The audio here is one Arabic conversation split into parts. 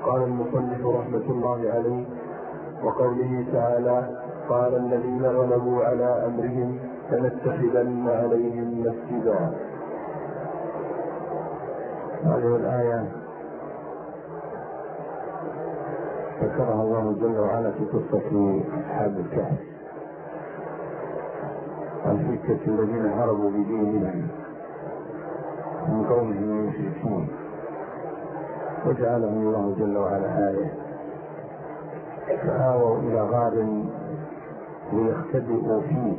قال المصنف رحمة الله عليه: وقوله تعالى: قال الذين غلبوا على أمرهم لنتخذن عليهم مسجدا. هذه الآية ذكرها الله جل وعلا في قصة أصحاب الكهف، الفتية الذين هربوا بدينهم من قومهم المشركين، وجعلهم الله جل وعلا آية، فآووا إلى غار ليختبئوا فيه،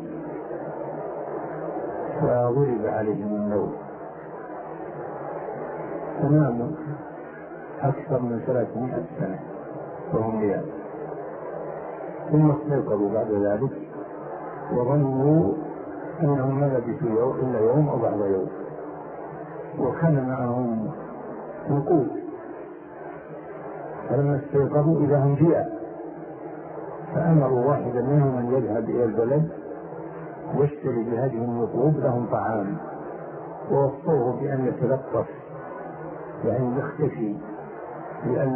فضرب عليهم النوم فناموا أكثر من 300 سنة وهم نيام، ثم استيقظوا بعد ذلك وظنوا أنهم ما لبثوا إلا يوم أو بعض يوم، وكان معهم نقود، فلما استيقظوا إذا هم جياع، فأمروا واحدا منهم أن يذهب إلى البلد ويشتري بهذه النقود لهم طعام، ووصوه بأن يتلطف يعني يختفي لأن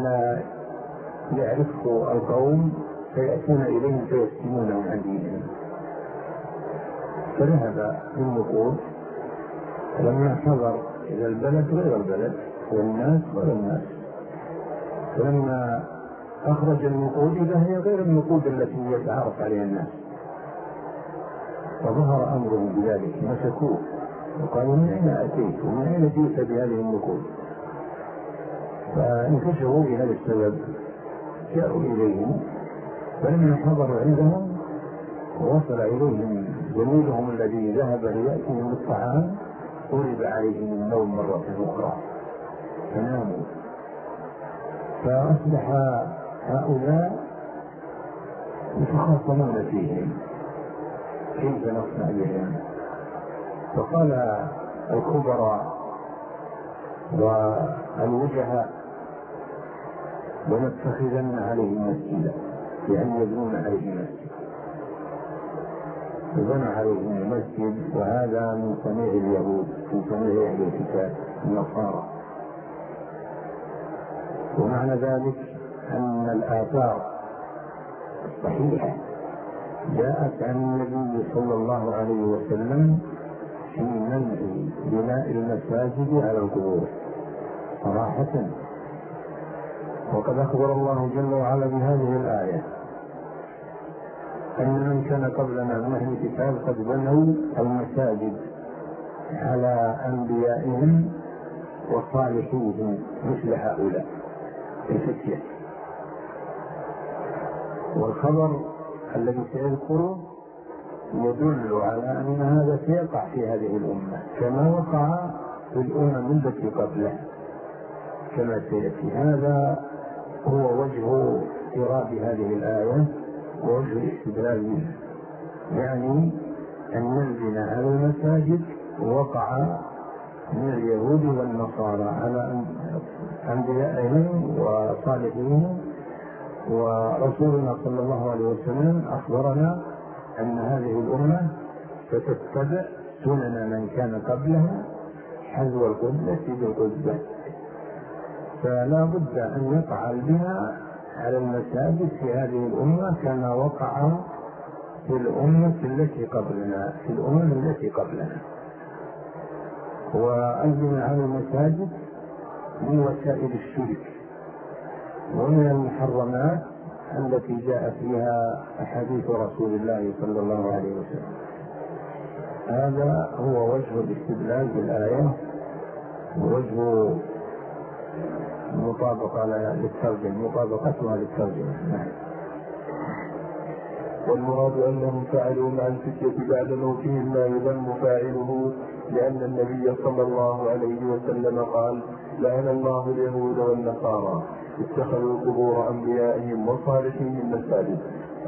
يعرفه القوم فيأتون إليهم فيسلمونهم عن دينهم. فذهب بالنقود، لما حضر إلى البلد غير البلد والناس غير الناس، فلما أخرج النقود إذا هي غير النقود التي يتعرف عليها الناس، فظهر أمرهم بذلك، مسكوه وقالوا: من أين أتيت ومن أين جئت بهذه النقود؟ فانكشفوا بهذا السبب، جاءوا إليهم، فلما حضروا عندهم ووصل إليهم زميلهم الذي ذهب ليأتيهم الطعام ضرب عليهم النوم مرة أخرى فناموا، فأصبح هؤلاء يتخاصمون فيهم كيف نصنع بهم. فقال الخبراء والوجهاء: لنتخذن عليهم مسجدا، يعني يبنون عليهم مسجد، فبنى عليهم المسجد، وهذا من صنيع اليهود، من صنيع أهل الكتاب النصارى. ومعنى ذلك أن الآثار الصحيحة جاءت عن النبي صلى الله عليه وسلم في منع بناء المساجد على القبور صراحة، وقد أخبر الله جل وعلا بهذه الآية أن من كان قبلنا من أهل الكتاب قد بنوا المساجد على أنبيائهم وصالحيهم مثل هؤلاء الفتية. والخبر الذي سيذكره يدل على أن هذا سيقع في هذه الأمة كما وقع في الأمم التي قبلها كما سيأتي. هذا هو وجه إيراد هذه الآية ووجه الاستدلال منها، يعني أن البناء على المساجد وقع من اليهود والنصارى على أنبيائهم وصالحين، ورسولنا صلى الله عليه وسلم أخبرنا أن هذه الأمة ستتبع سنن من كان قبلها حذو القبلة بالقبلة، فلا بد أن يقع البناء على المساجد في هذه الأمة كما وقع في الأمة التي قبلنا، في الأمم التي قبلنا. والبناء على المساجد من وسائل الشرك ومن المحرمات التي جاء فيها أحاديث رسول الله صلى الله عليه وسلم. هذا هو وجه الاستدلال بالآية ووجه مطابقتها للترجمة. والمراد أنهم فعلوا مع الفتية بعد موتهم ما يذم فاعله، لأن النبي صلى الله عليه وسلم قال: لعن الله اليهود والنصارى اتخذوا قبور أنبيائهم وصالحين مساجد.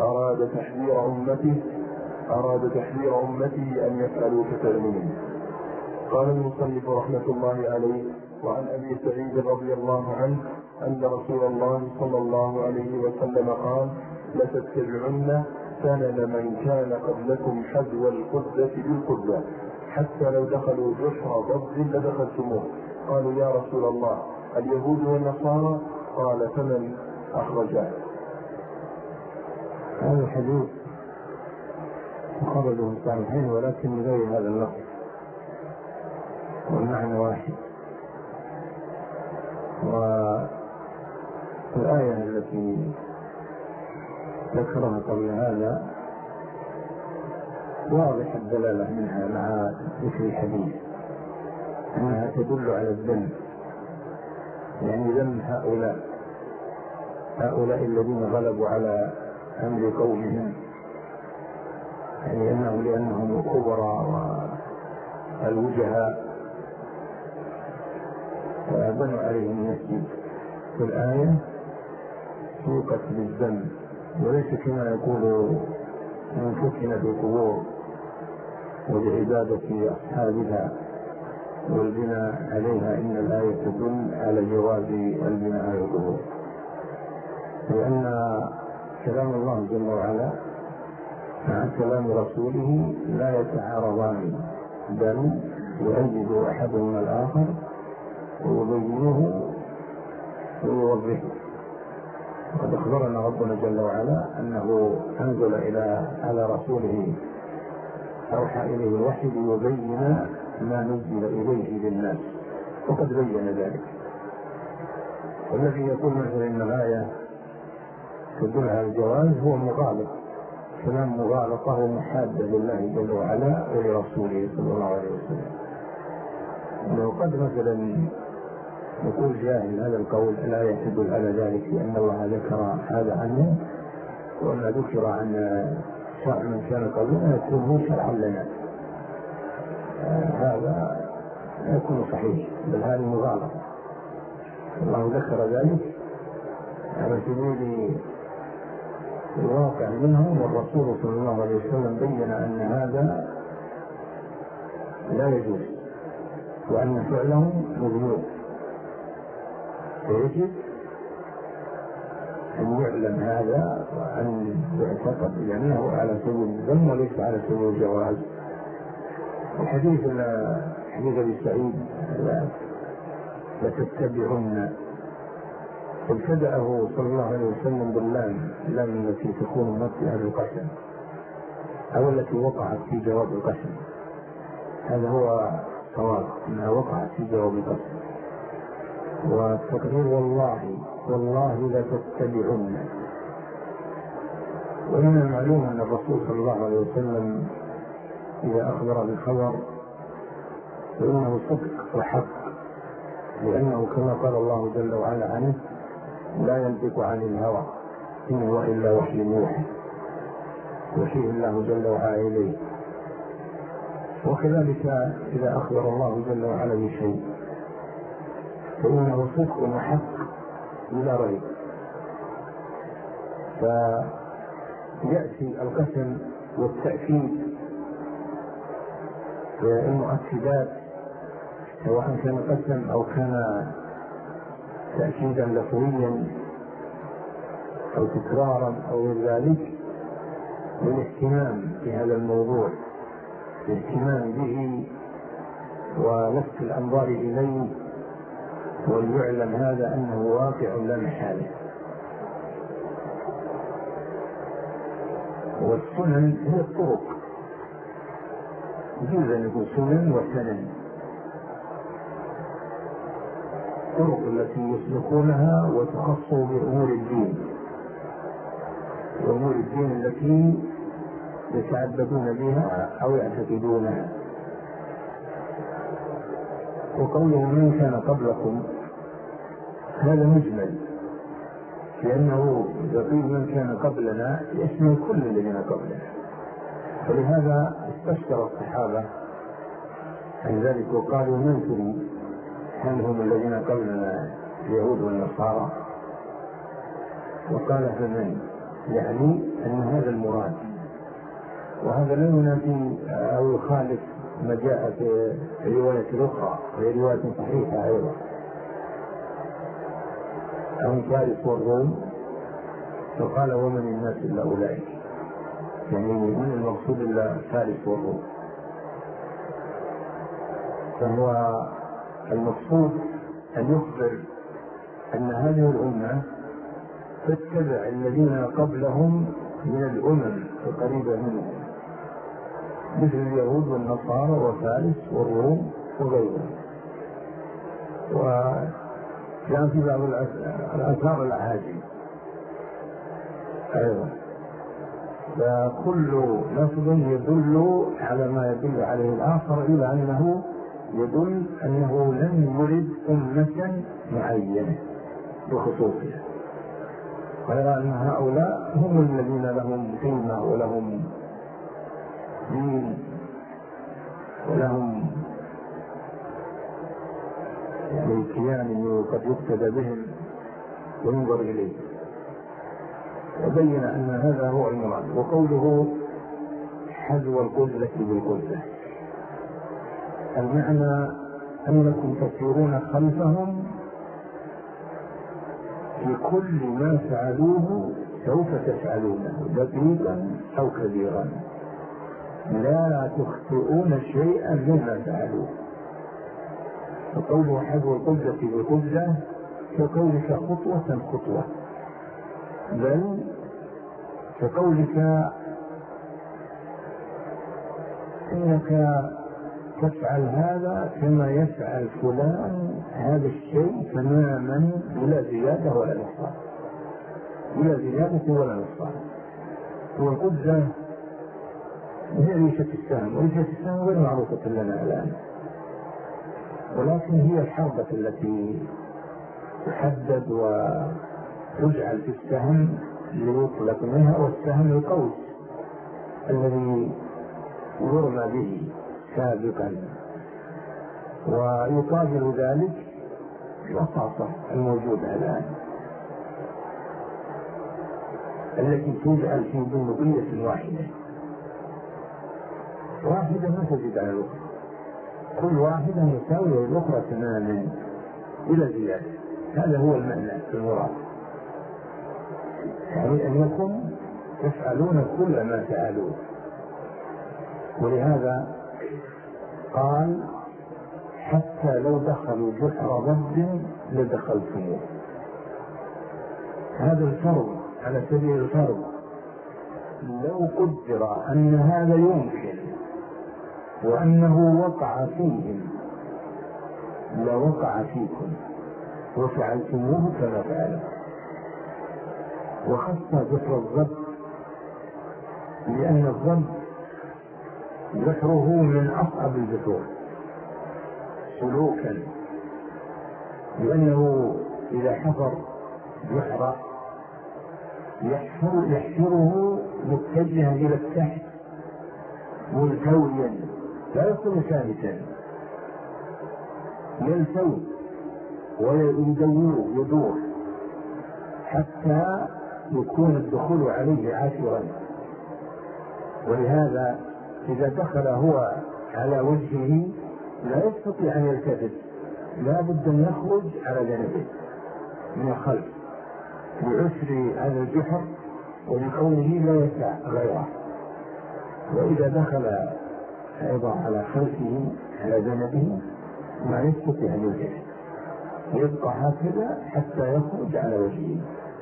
أراد تحذير أمته أن يفعلوا كفعلهم. قال المصنف رحمة الله عليه: وعن أبي سعيد رضي الله عنه أن رسول الله صلى الله عليه وسلم قال: لتتبعن سنن من كان قبلكم حذو القبة بالقبة، حتى لو دخلوا جحر ضب لدخلتموه. قالوا: يا رسول الله، اليهود والنصارى؟ قال فمن أخرجه؟ هذا الحديث خرجه الصحيحين ولكن من غير هذا اللفظ والمعنى واحد. والآية التي ذكرها قبل هذا واضح الدلالة منها مع ذكر الحديث أنها تدل على الذم، يعني ذم هؤلاء الذين غلبوا على أمر قومهم، يعني لأنهم الكبرى والوجهاء فبنوا عليهم المسجد. في الآية سوقت بالذم، وليس كما يقول من فتن بالقبور وبعبادة أصحابها والبناء عليها، إن الآية تدل على جواز البناء على القبور، لأن كلام الله جل وعلا مع كلام رسوله لا يتعارضان، بل يؤيد أحدهما الآخر ويبينه ويوضحه. وقد أخبرنا ربنا جل وعلا أنه أنزل على رسوله أوحى إليه الوحي ليبين ما نزل إليه للناس، وقد بين ذلك. والذي يقول مثلا إن الآية تدل على الجواز هو مغالط، كلام مغالطة ومحادة لله جل وعلا ولرسوله صلى الله عليه وسلم. لو قد مثلا يقول جاهل هذا القول الآية تدل على ذلك لأن الله ذكر هذا عنه، وما ذكر عن شرع من كان قبلنا يكون شرعا لنا، هذا لا يكون صحيح، بل هذه مغالطة. الله ذكر ذلك على سبيل الواقع منه، والرسول صلى الله عليه وسلم بين أن هذا لا يجوز وأن فعله مذموم، فيجب أن يعلم هذا وأن يعتقد بأنه على سبيل الذم وليس على سبيل الجواز. الحديث أبي سعيد لتتبعن ابتدأه صلى الله عليه وسلم باللام التي تكون مرتئة للقسم أو التي وقعت في جواب القسم، هذا هو صواب أنها وقعت في جواب القسم. والتقدير والله لتتبعن. ومن المعلوم أن الرسول صلى الله عليه وسلم إذا أخبر بالخبر فإنه صدق وحق، لأنه كما قال الله جل وعلا عنه لا ينطق عن الهوى إن هو إلا وحي يوحى، يوحيه الله جل وعلا إليه. وكذلك إذا أخبر الله جل وعلا بشيء فإنه صدق وحق بلا ريب. فيأتي القسم والتأكيد والمؤكدات سواء كان قسم أو كان تأكيدا لفظيا أو تكرارا أو غير ذلك، للاهتمام بهذا الموضوع، الاهتمام به ولفت الأنظار إليه، وليعلم هذا أنه واقع لا محالة. والسنن هي الطرق، يجوز أن يكون سنن وسنن، الطرق التي يسلكونها وتخصوا بأمور الدين، وأمور الدين التي يتعبدون بها أو يعتقدونها. وقوله من كان قبلكم هذا مجمل، لأنه إذا قيل من كان قبلنا يشمل كل الذين قبلنا، فلهذا استشكر الصحابة عن ذلك وقالوا من تريد، هل هم الذين قبلنا اليهود والنصارى؟ وقال فمن، يعني أن هذا المراد، وهذا لا ينافي أو يخالف ما جاء في الرواية الأخرى وهي رواية صحيحة أيضا عن فارس والروم، فقال ومن الناس إلا أولئك، يعني من المقصود إلا فارس والروم. فهو المقصود أن يخبر أن هذه الأمة تتبع الذين قبلهم من الأمم القريبة منهم مثل اليهود والنصارى وفارس والروم وغيرهم. وكان في بعض الآثار الأعاجم أيضا، فكل لفظ يدل على ما يدل عليه الآخر، إلى أنه يدل أنه لم يرد أمة معينة بخصوصها، غير أن هؤلاء هم الذين لهم قيمة ولهم دين ولهم يعني كيان قد يقتدى بهم وينظر إليه. وبين أن هذا هو المراد. وقوله حذو القدرة بالقدرة، المعنى أنكم تسيرون خلفهم في كل ما فعلوه سوف تفعلونه دقيقا أو كبيرا، لا تخطئون شيئا مما فعلوه. فقوله حذو القدرة بالقدرة كقولك خطوة خطوة، بل كقولك إنك تفعل هذا كما يفعل فلان هذا الشيء تماما بلا زيادة ولا نقصان، بلا زيادة ولا نقصان. والقدرة هي ريشة السهم، وريشة السهم غير معروفة لنا الآن، ولكن هي الحربة التي تحدد وتجعل في السهم ليطلق منها، والسهم القوس الذي يرمى به سابقا، ويقابل ذلك الرصاصة الموجودة الآن التي تجعل في بندقية واحدة ما تزيد على الأخرى، كل واحدة مساوية للأخرى تماما بلا زيادة. هذا هو المعنى المراد، يعني أنكم تفعلون كل ما فعلوه. ولهذا قال حتى لو دخلوا جحر ضب لدخلتموه. هذا الفرض على سبيل الفرض، لو قدر أن هذا يمكن وأنه وقع فيهم لوقع فيكم وفعلتموه كما فعلوا. وخص جحر الضب لأن الضب جحره من أصعب الجحور سلوكا، لأنه إذا حفر جحر يحفره متجها إلى التحت ملتويا لا يكون ثابتا، يلتوي ويدور حتى يكون الدخول عليه عاشرا. ولهذا إذا دخل هو على وجهه لا يستطيع أن يلتفت، لا بد أن يخرج على جانبه من الخلف لعسر هذا الجحر ولكونه لا يسع غيره. وإذا دخل أيضا على خلفه على جانبه ما يستطيع أن يلتفت، يبقى هكذا حتى يخرج على وجهه.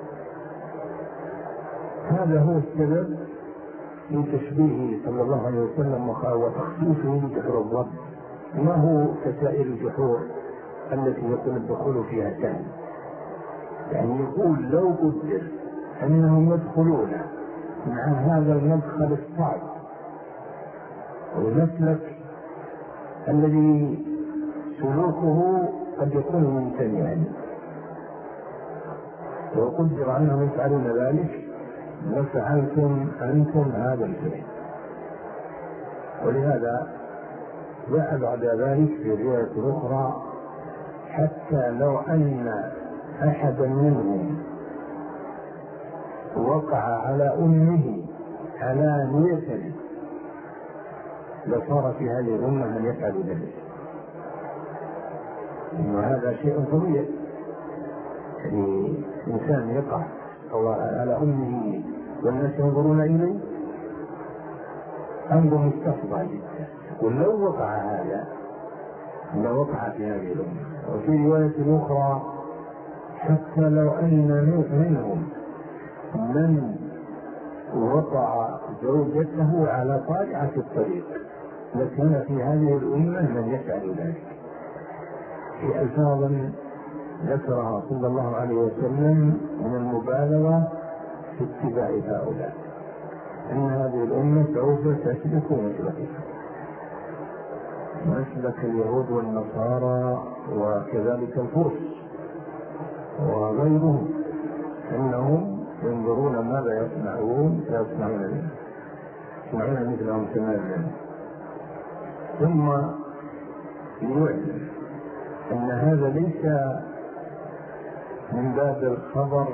هذا هو السبب في تشبيهه صلى الله عليه وسلم وتخصيصه بجحر الضب، ما هو كسائر الجحور التي يكون الدخول فيها سهل. يعني يقول لو قدر أنهم يدخلون مع هذا المدخل الصعب والمسلك الذي سلوكه قد يكون ممتنعا، وقدر أنهم يفعلون ذلك لفعلتم أنتم هذا الفعل. ولهذا جاء بعد ذلك في رواية أخرى حتى لو أن أحدا منهم وقع على أمه علانية لصار في هذه الأمة من يفعل ذلك، وهذا شيء طبيعي. يعني إنسان يقع على أمه والناس ينظرون إليه أمر مستفضى جدا، ولو وقع هذا لوقع في هذه الأمة. وفي رواية أخرى حتى لو أن منهم من وقع زوجته على طالعة الطريق لكن في هذه الأمة من يفعل ذلك في ألفاظ ذكرها صلى الله عليه وسلم من المبالغة في اتباع هؤلاء، أن هذه الأمة سوف تسلك مسلك اليهود والنصارى وكذلك الفرس وغيرهم، إنهم ينظرون ماذا يصنعون فيصنعون مثلهم تماما. ثم ليعلم أن هذا ليس من باب الخبر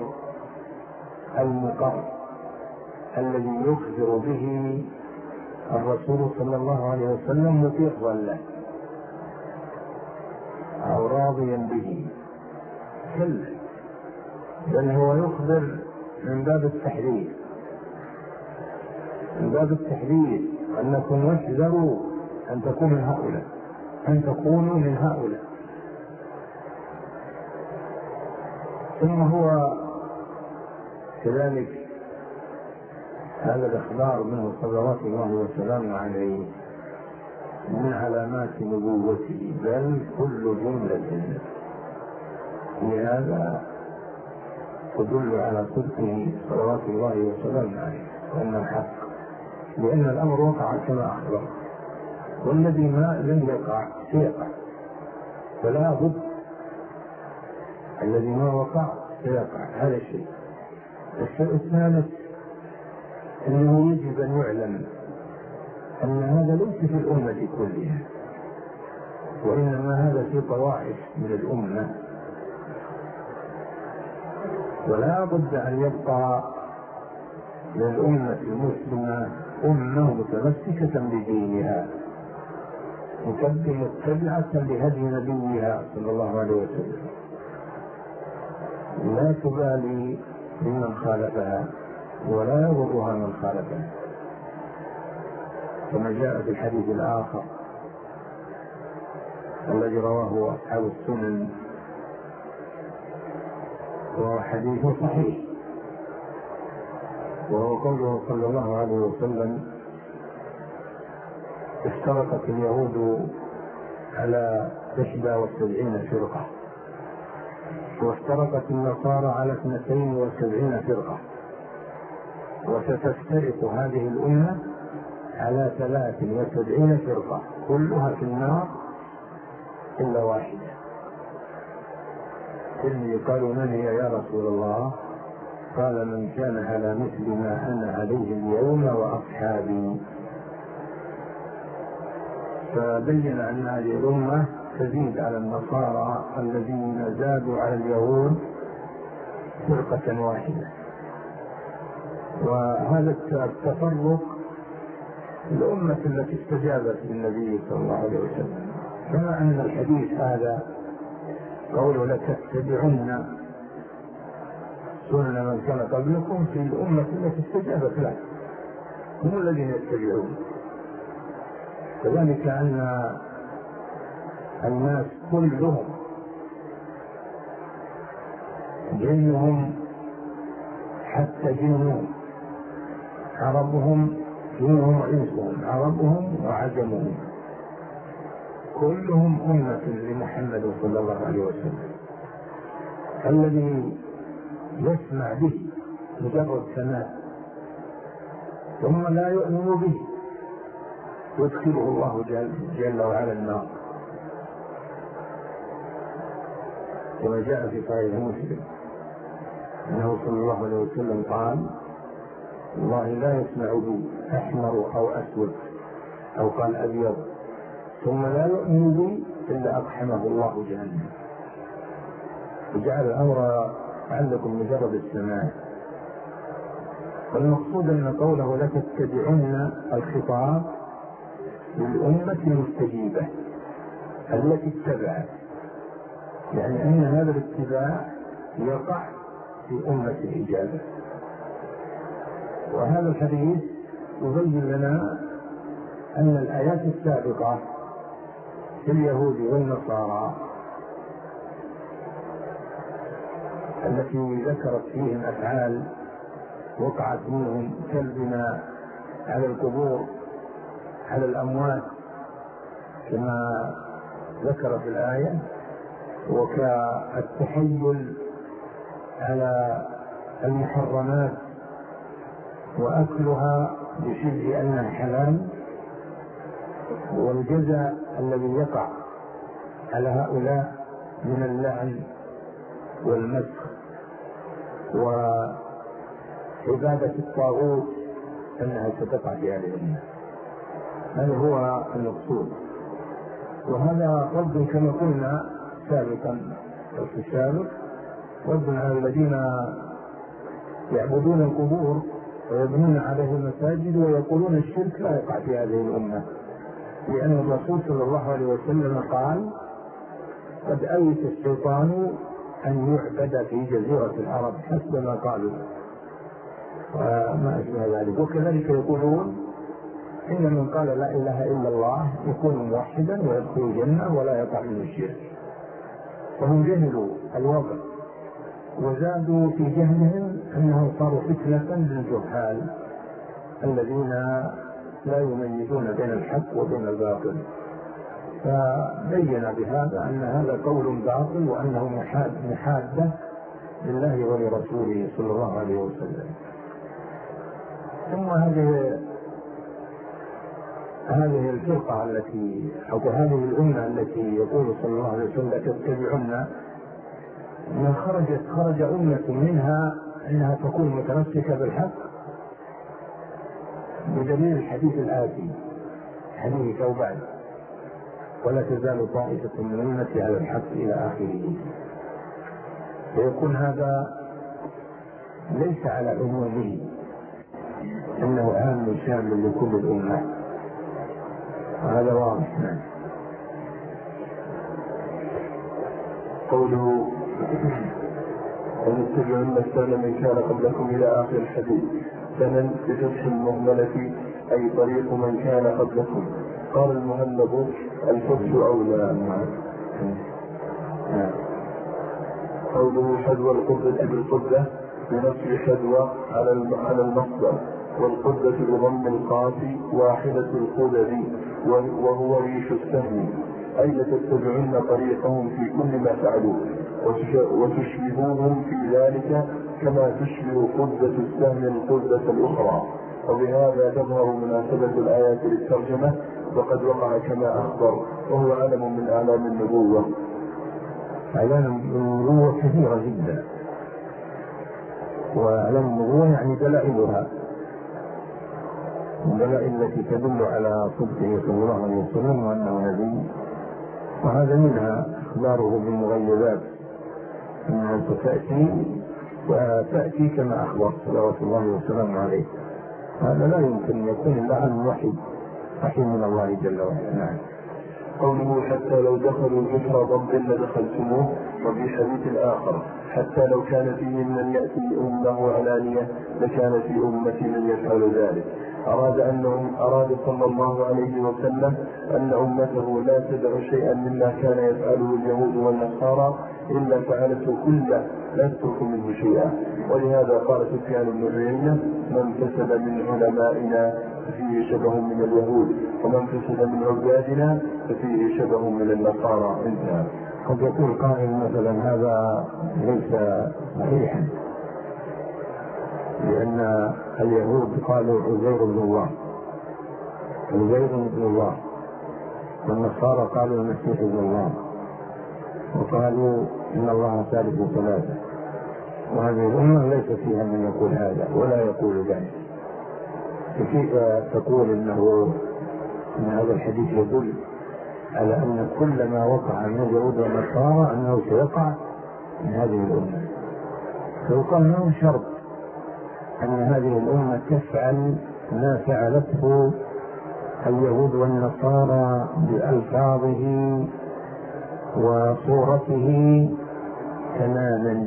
المقر الذي يخبر به الرسول صلى الله عليه وسلم مطيعا له أو راضيا به، بل هو يخبر من باب التحذير، أنكم واحذروا أن تكونوا من هؤلاء. ثم هو كذلك هذا الإخبار منه صلوات الله وسلامه عليه من علامات نبوته، بل كل جملة لهذا تدل على صدقه صلوات الله وسلامه عليه وأن الحق، لأن الأمر وقع كما أخبر، والذي ما لم يقع سيقع، فلا بد الذي ما وقع سيقع. هذا الشيء. الشيء الثالث أنه يجب أن يعلم أن هذا ليس في الأمة كلها، وإنما هذا في طوائف من الأمة، ولا بد أن يبقى للأمة المسلمة أمة متمسكة بدينها متبعة لهدي نبيها صلى الله عليه وسلم، لا تبالي بمن خالفها ولا يضرها من خالفها، كما جاء في الحديث الآخر الذي رواه أصحاب السنن وهو حديث صحيح، وهو قوله صلى الله عليه وسلم: افترقت اليهود على 71 فرقة، وافترقت النصارى على 72 فرقة، وستفترق هذه الأمة على 73 فرقة كلها في النار إلا واحدة. إذ قالوا: من هي يا رسول الله؟ قال: من كان على مثل ما أنا عليه اليوم وأصحابي. فبين أن هذه الأمة تزيد على النصارى الذين زادوا على اليهود فرقة واحدة، وهذا التفرق الأمة التي استجابت للنبي صلى الله عليه وسلم، كما أن الحديث هذا قوله: لتتبعن سنن من كان قبلكم، في الأمة التي استجابت له هم الذين يتبعون. كذلك أن الناس كلهم جنهم حتى جنهم، عربهم جنهم وإنسهم، عربهم وعجمهم، كلهم أمة لمحمد صلى الله عليه وسلم. الذي يسمع به مجرد سماع ثم لا يؤمن به يدخله الله جل وعلا النار، كما جاء في صحيح مسلم أنه صلى الله عليه وسلم قال: الله لا يسمع بي أحمر أو أسود، أو قال أبيض، ثم لا يؤمن بي إلا أقحمه الله جهنم. وجعل الأمر عندكم مجرد السماع. والمقصود أن قوله لتتبعن الخطاب للأمة المستجيبة التي اتبعت، يعني أن هذا الاتباع يقع في أمة الإجابة. وهذا الحديث يبين لنا أن الآيات السابقة في اليهود والنصارى التي ذكرت فيهم أفعال وقعت منهم كالبناء على القبور على الأموات كما ذكر في الآية، وكالتحيل على المحرمات وأكلها بشبه أنها حلال، والجزاء الذي يقع على هؤلاء من اللعن والمسخ وعبادة الطاغوت أنها ستقع في هذه الأمة. هذا هو المقصود، وهذا رد كما قلنا سابقا في السابق، رد على الذين يعبدون القبور ويبنون عليه المساجد ويقولون الشرك لا يقع في هذه الأمة، لأن الرسول صلى الله عليه وسلم قال: قد أيس الشيطان أن يعبد في جزيرة العرب، حسب ما قالوا وما أشبه ذلك. وكذلك يقولون إن من قال لا إله إلا الله يكون موحدا ويدخل الجنة ولا يقع منه الشرك، فهم جهلوا الوضع وزادوا في جهلهم أنهم صاروا فتنة للجهال الذين لا يميزون بين الحق وبين الباطل، فبين بهذا أن هذا قول باطل وأنه محادة لله ولرسوله صلى الله عليه وسلم. ثم هذه الفرقة التي أو هذه الأمة التي يقول صلى الله عليه وسلم تتبعنا، ما خرج أمة منها أنها تكون متمسكة بالحق بدليل الحديث الآتي، حديث ثوبان: ولا تزال طائفة من أمتي على الحق إلى آخره. فيكون هذا ليس على عمومه، إنه عام شامل لكل الأمة، هذا واضح. قوله: ونتبعن السنة من كان قبلكم إلى آخر الحديث. سنن بفتح المهملة أي طريق من كان قبلكم. قال المهلب: الفتح أولى. قوله: حذو القبة بالقبة بنصب حذو على المصدر، والقبة بضم القاف واحدة القبب وهو ريش السهم، أي لتتبعن طريقهم في كل ما فعلوا وتشبهوهم في ذلك كما تشبه قبة السهم القبة الأخرى. وبهذا تظهر مناسبة الآيات للترجمة، وقد وقع كما أخبر، وهو علم من أعلام النبوة. أعلام النبوة كثيرة جدا، وأعلام النبوة يعني دلائلها، الدلائل التي تدل على صدقه صلى الله عليه وسلم وأنه نبي، وهذا منها إخباره بالمغيبات أنها ستأتي كما أخبر صلوات الله وسلامه عليه. هذا لا يمكن أن يكون إلا عن وحي من الله جل وعلا. قوله: حتى لو دخلوا جحر ضب لدخلتموه. وفي حديث آخر: حتى لو كان فيهم من يأتي أمه علانية لكان في أمتي من يفعل ذلك. أراد صلى الله عليه وسلم أن أمته لا تدع شيئا مما كان يفعله اليهود والنصارى إلا فعلته كله، لا تترك منه شيئا. ولهذا قال سفيان بن عيينة: من كسب من علمائنا ففيه شبه من اليهود، ومن كسب من عبادنا ففيه شبه من النصارى. انتهى. قد يقول قائل مثلا هذا ليس صحيحا، لأن اليهود قالوا عزير بن الله، والنصارى قالوا المسيح ابن الله، وقالوا إن الله ثالث ثلاثة، وهذه الأمة ليس فيها من يقول هذا ولا يقول ذلك. فكيف تقول إن هذا الحديث يدل على أن كل ما وقع من اليهود والنصارى أنه سيقع من هذه الأمة؟ فيقال له شرط أن هذه الأمة تفعل ما فعلته اليهود والنصارى بألفاظه وصورته تماما،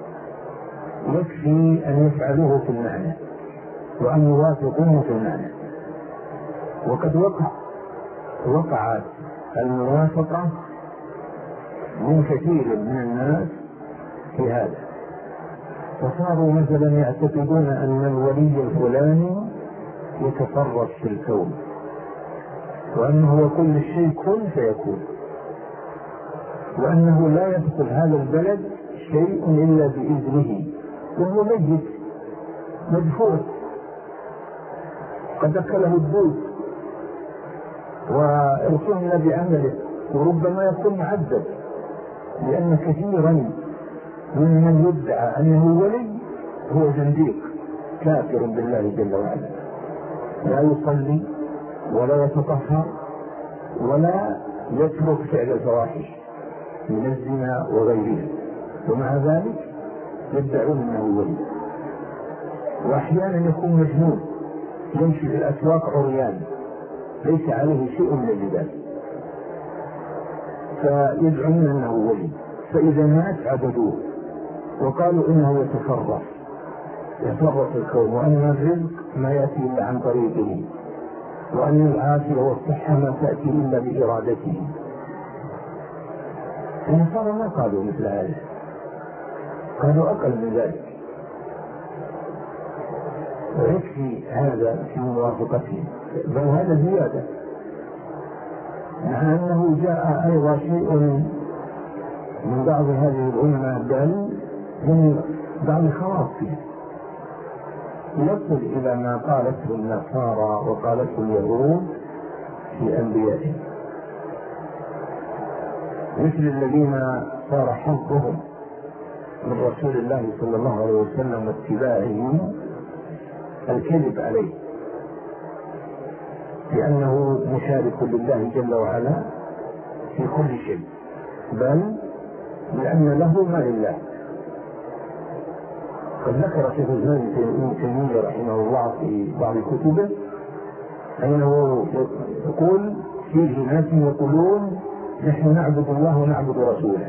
يكفي أن يفعلوه في المعنى وأن يوافقوه في المعنى. وقد وقعت الموافقة من كثير من الناس في هذا، فصاروا مثلا يعتقدون أن الولي الفلاني يتصرف في الكون، وأنه هو كل شيء كن فيكون، وأنه لا يدخل هذا البلد شيء إلا بإذنه، وهو ميت مدفون قد أكله الدود وارسلنا بعمله، وربما يكون معذب، لأن كثيرا ممن يدعى أنه ولي هو زنديق كافر بالله جل وعلا، لا يصلي ولا يتطهر ولا يترك فعل الفواحش من الزنا وغيره، ومع ذلك يدعون أنه ولي. وأحيانا يكون مجنون يمشي في الأسواق عريان ليس عليه شيء من الجبال، فيدعون أنه ولي، فإذا مات عبدوه وقالوا إنه يتصرف الكون، وأن الرزق ما يأتي إلا عن طريقه، وأن العافية والصحة ما تأتي إلا بإرادته. النصارى ما قالوا مثل هذا، قالوا أقل من ذلك، ويكفي هذا في موافقته، بل هذا زيادة، مع أنه جاء أيضا شيء من بعض هذه الأمة، بل من بعض خواصه يصل إلى ما قالته النصارى وقالته اليهود في أنبيائهم، مثل الذين صار حظهم من رسول الله صلى الله عليه وسلم واتباعه الكذب عليه لأنه مشارك لله جل وعلا في كل شيء، بل لأن له ما لله. قد ذكر شيخ الإسلام ابن تيمية رحمه الله في بعض كتبه أنه يقول فيه ناس يقولون نحن نعبد الله ونعبد رسوله،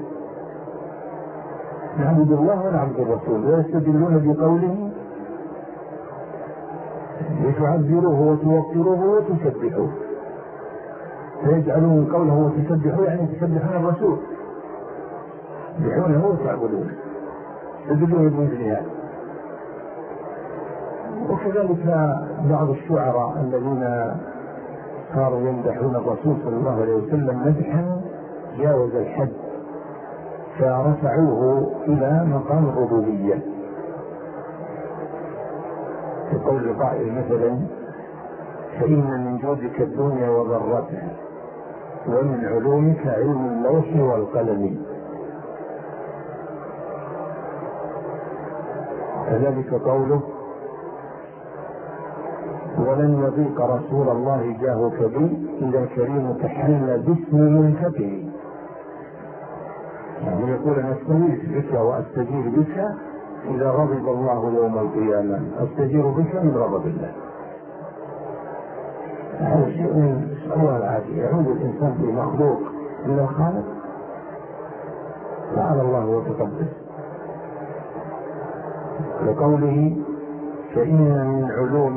نعبد الله ونعبد الرسول، ويستدلون بقوله لتعذروه وتوقروه وتسبحوه، فيجعلون قوله وتسبحوه يعني تسبحون الرسول، تسبحونه وتعبدونه، يستدلون بمثل هذا. وكذلك بعض الشعراء الذين صاروا يمدحون الرسول صلى الله عليه وسلم مدحا جاوز الحد، فرفعوه إلى مقام الربوبية، في قول القائل مثلا فإن من جودك الدنيا وضرتها ومن علومك علم اللوح والقلم. كذلك قوله ولن يضيق رسول الله جاهك بي إذا الكريم تحلى باسم منكتب، يعني يقول أنا استغيث بك وأستجير بك إذا غضب الله يوم القيامة، أستجير بك من غضب الله. هذا شيء من السؤال العادي، يعود الإنسان في مخلوق من الخالق، تعالى الله وتقدس. لقوله فإن من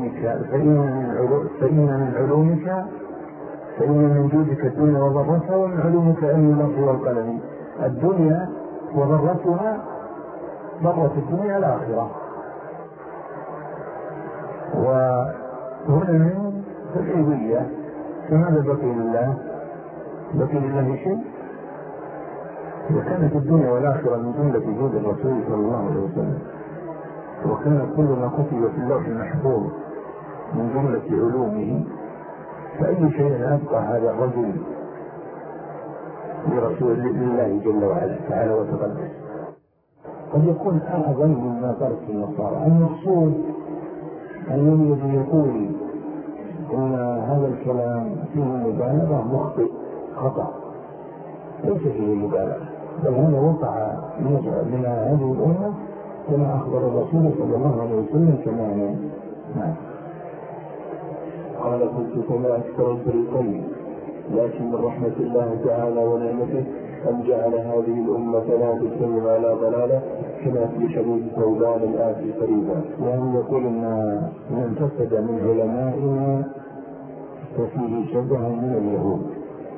جودك الدنيا وضرتها ومن علومك علم اللوح والقلم. الدنيا وضرتها، ضرة الدنيا الآخرة، وهنا من العلوية، فماذا بقي لله؟ بقي لله شيء؟ وكانت الدنيا والآخرة من جملة جود الرسول صلى الله عليه وسلم، وكان كل ما كتب في اللوح المحفوظ من جملة علومه، فأي شيء أبقى هذا الرجل لرسول الله جل وعلا تعالى وتقدس. قد يكون أعظم مما قالت النصارى. المقصود أن الذي يقول إن هذا الكلام فيه مبالغة مخطئ خطأ، ليس فيه مبالغة، بل هذا وقع من هذه الأمة كما أخبر الرسول صلى الله عليه وسلم تماما. نعم. قال قلت فما أكثر الفريقين، لكن من رحمة الله تعالى ونعمته أن جعل هذه الأمة لا تسلم على ضلالة، كما في حديث ثوبان الآتي قريبا. يعني يقول إن من فسد من علمائنا ففيه شبه من اليهود،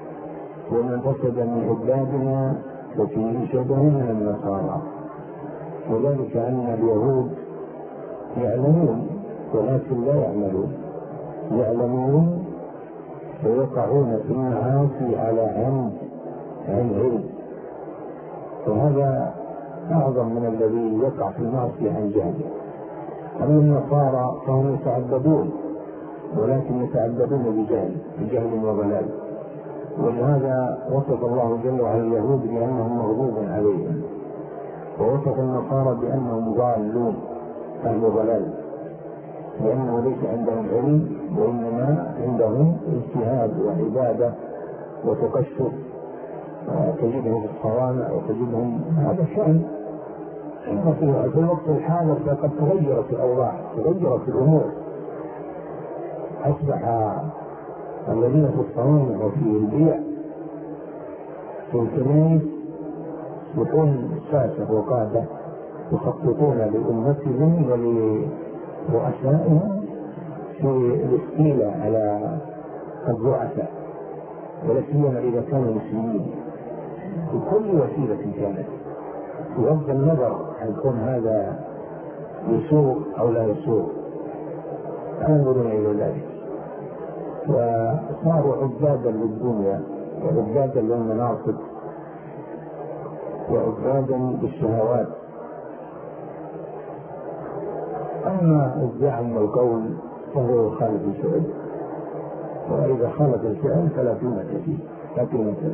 ومن فسد من عبادنا ففيه شبه من النصارى. وذلك أن اليهود يعلمون ولكن لا يعملون، يعلمون ويقعون في المعاصي على عن علم، وهذا أعظم من الذي يقع في المعصية عن جهل. أما النصارى فهم يتعبدون ولكن يتعبدون بجهل وضلال، ولهذا وصف الله جل وعلا اليهود بأنهم مغضوب عليهم، ووصف النصارى بأنهم ضالون أهل ضلال، لأنه ليس عندهم علم وإنما عندهم اجتهاد وعبادة وتقشف، تجدهم في الصوامع وتجدهم هذا الشأن. في الوقت الحالي فقد تغيرت الأوضاع، تغيرت الأمور، أصبح الذين في الصوامع وفي البيع في الكنائس يكون ساسة وقادة يخططون لأمتهم ولرؤسائهم في الاستيلاء على الضعفاء، ولا سيما إذا كانوا مسلمين بكل وسيلة كانت، بغض النظر هل يكون هذا يسوء أو لا يسوء، ينظرون إلى ذلك، وصاروا عبادا للدنيا وعبادا للمناصب وعبادا بالشهوات. أما الزعم والقول فهو يخالف الفعل، وإذا خالف الفعل فلا قيمة فيه، لا قيمة له.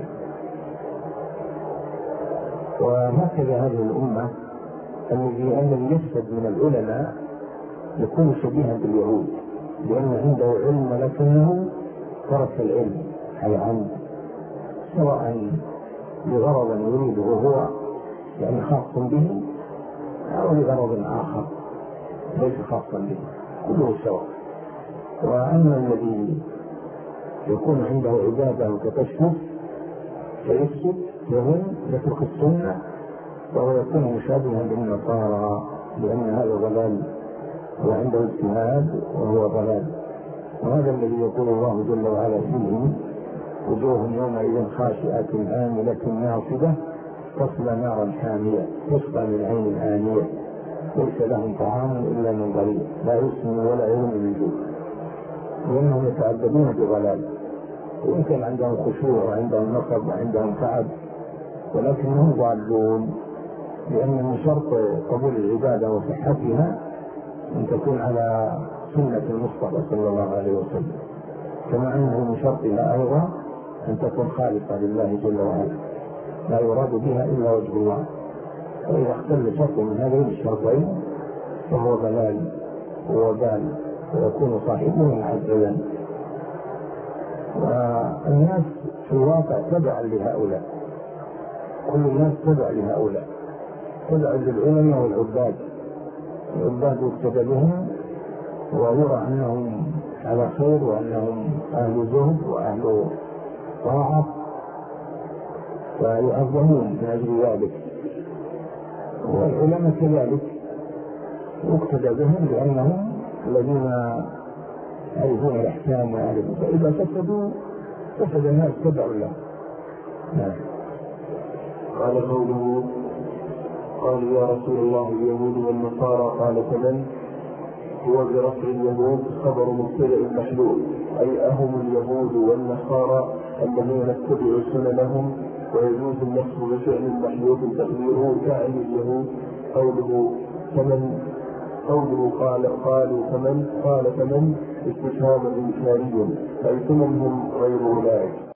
وهكذا هذه الأمة الذي يفسد من العلماء يكون شبيها باليهود، لأن عنده علم لكنه ترك العلم على عمد، سواء لغرض يريده هو يعني خاص به أو لغرض آخر ليس خاصا به، كله سواء. وأما الذي يكون عنده عبادة وتكشف فيفسد وهم يترك السنة، وهو يكون مشابها بالنصارى، لأن هذا ضلال وعنده اجتهاد وهو ضلال. وهذا الذي يقول الله جل وعلا فيه: وجوه يومئذ خاشعة عاملة ناصبة تصلى نارا حامية تسقى من عين آنية ليس لهم طعام إلا من ضريع لا يسمن ولا يغني من جوع، لأنهم يتعبدون بضلال، وإن كان عندهم خشوع وعندهم نصب وعندهم تعب ولكنهم ضالون، لأن من شرط قبول العبادة وصحتها أن تكون على سنة المصطفى صلى الله عليه وسلم، كما أنه من شرطها أيضا أن تكون خالصة لله جل وعلا لا يراد بها إلا وجه الله. فإذا اختل شرط من هذين الشرطين فهو ضلال ووبال ويكون صاحبه معذبا. والناس في الواقع تبع لهؤلاء، كل الناس تبع لهؤلاء، تبع للعلماء والعباد. العباد يقتدى بهم ويرى أنهم على خير وأنهم أهل زهد وأهل طاعة فيعظمون من أجل ذلك، والعلماء كذلك يقتدى بهم لأنهم الذين يعرفون الأحكام ويعرفون، فإذا فسدوا فسد الناس تبعوا له. قال قوله: قالوا يا رسول الله اليهود والنصارى، قال فمن؟ هو برفع اليهود خبر مبتدأ محذوف، أي أهم اليهود والنصارى الذين نتبع سننهم، ويجوز النصب بفعل محذوف تقديره كائن اليهود. قوله قالوا فمن استفهام إنكاري، أي ثمنهم غير أولئك.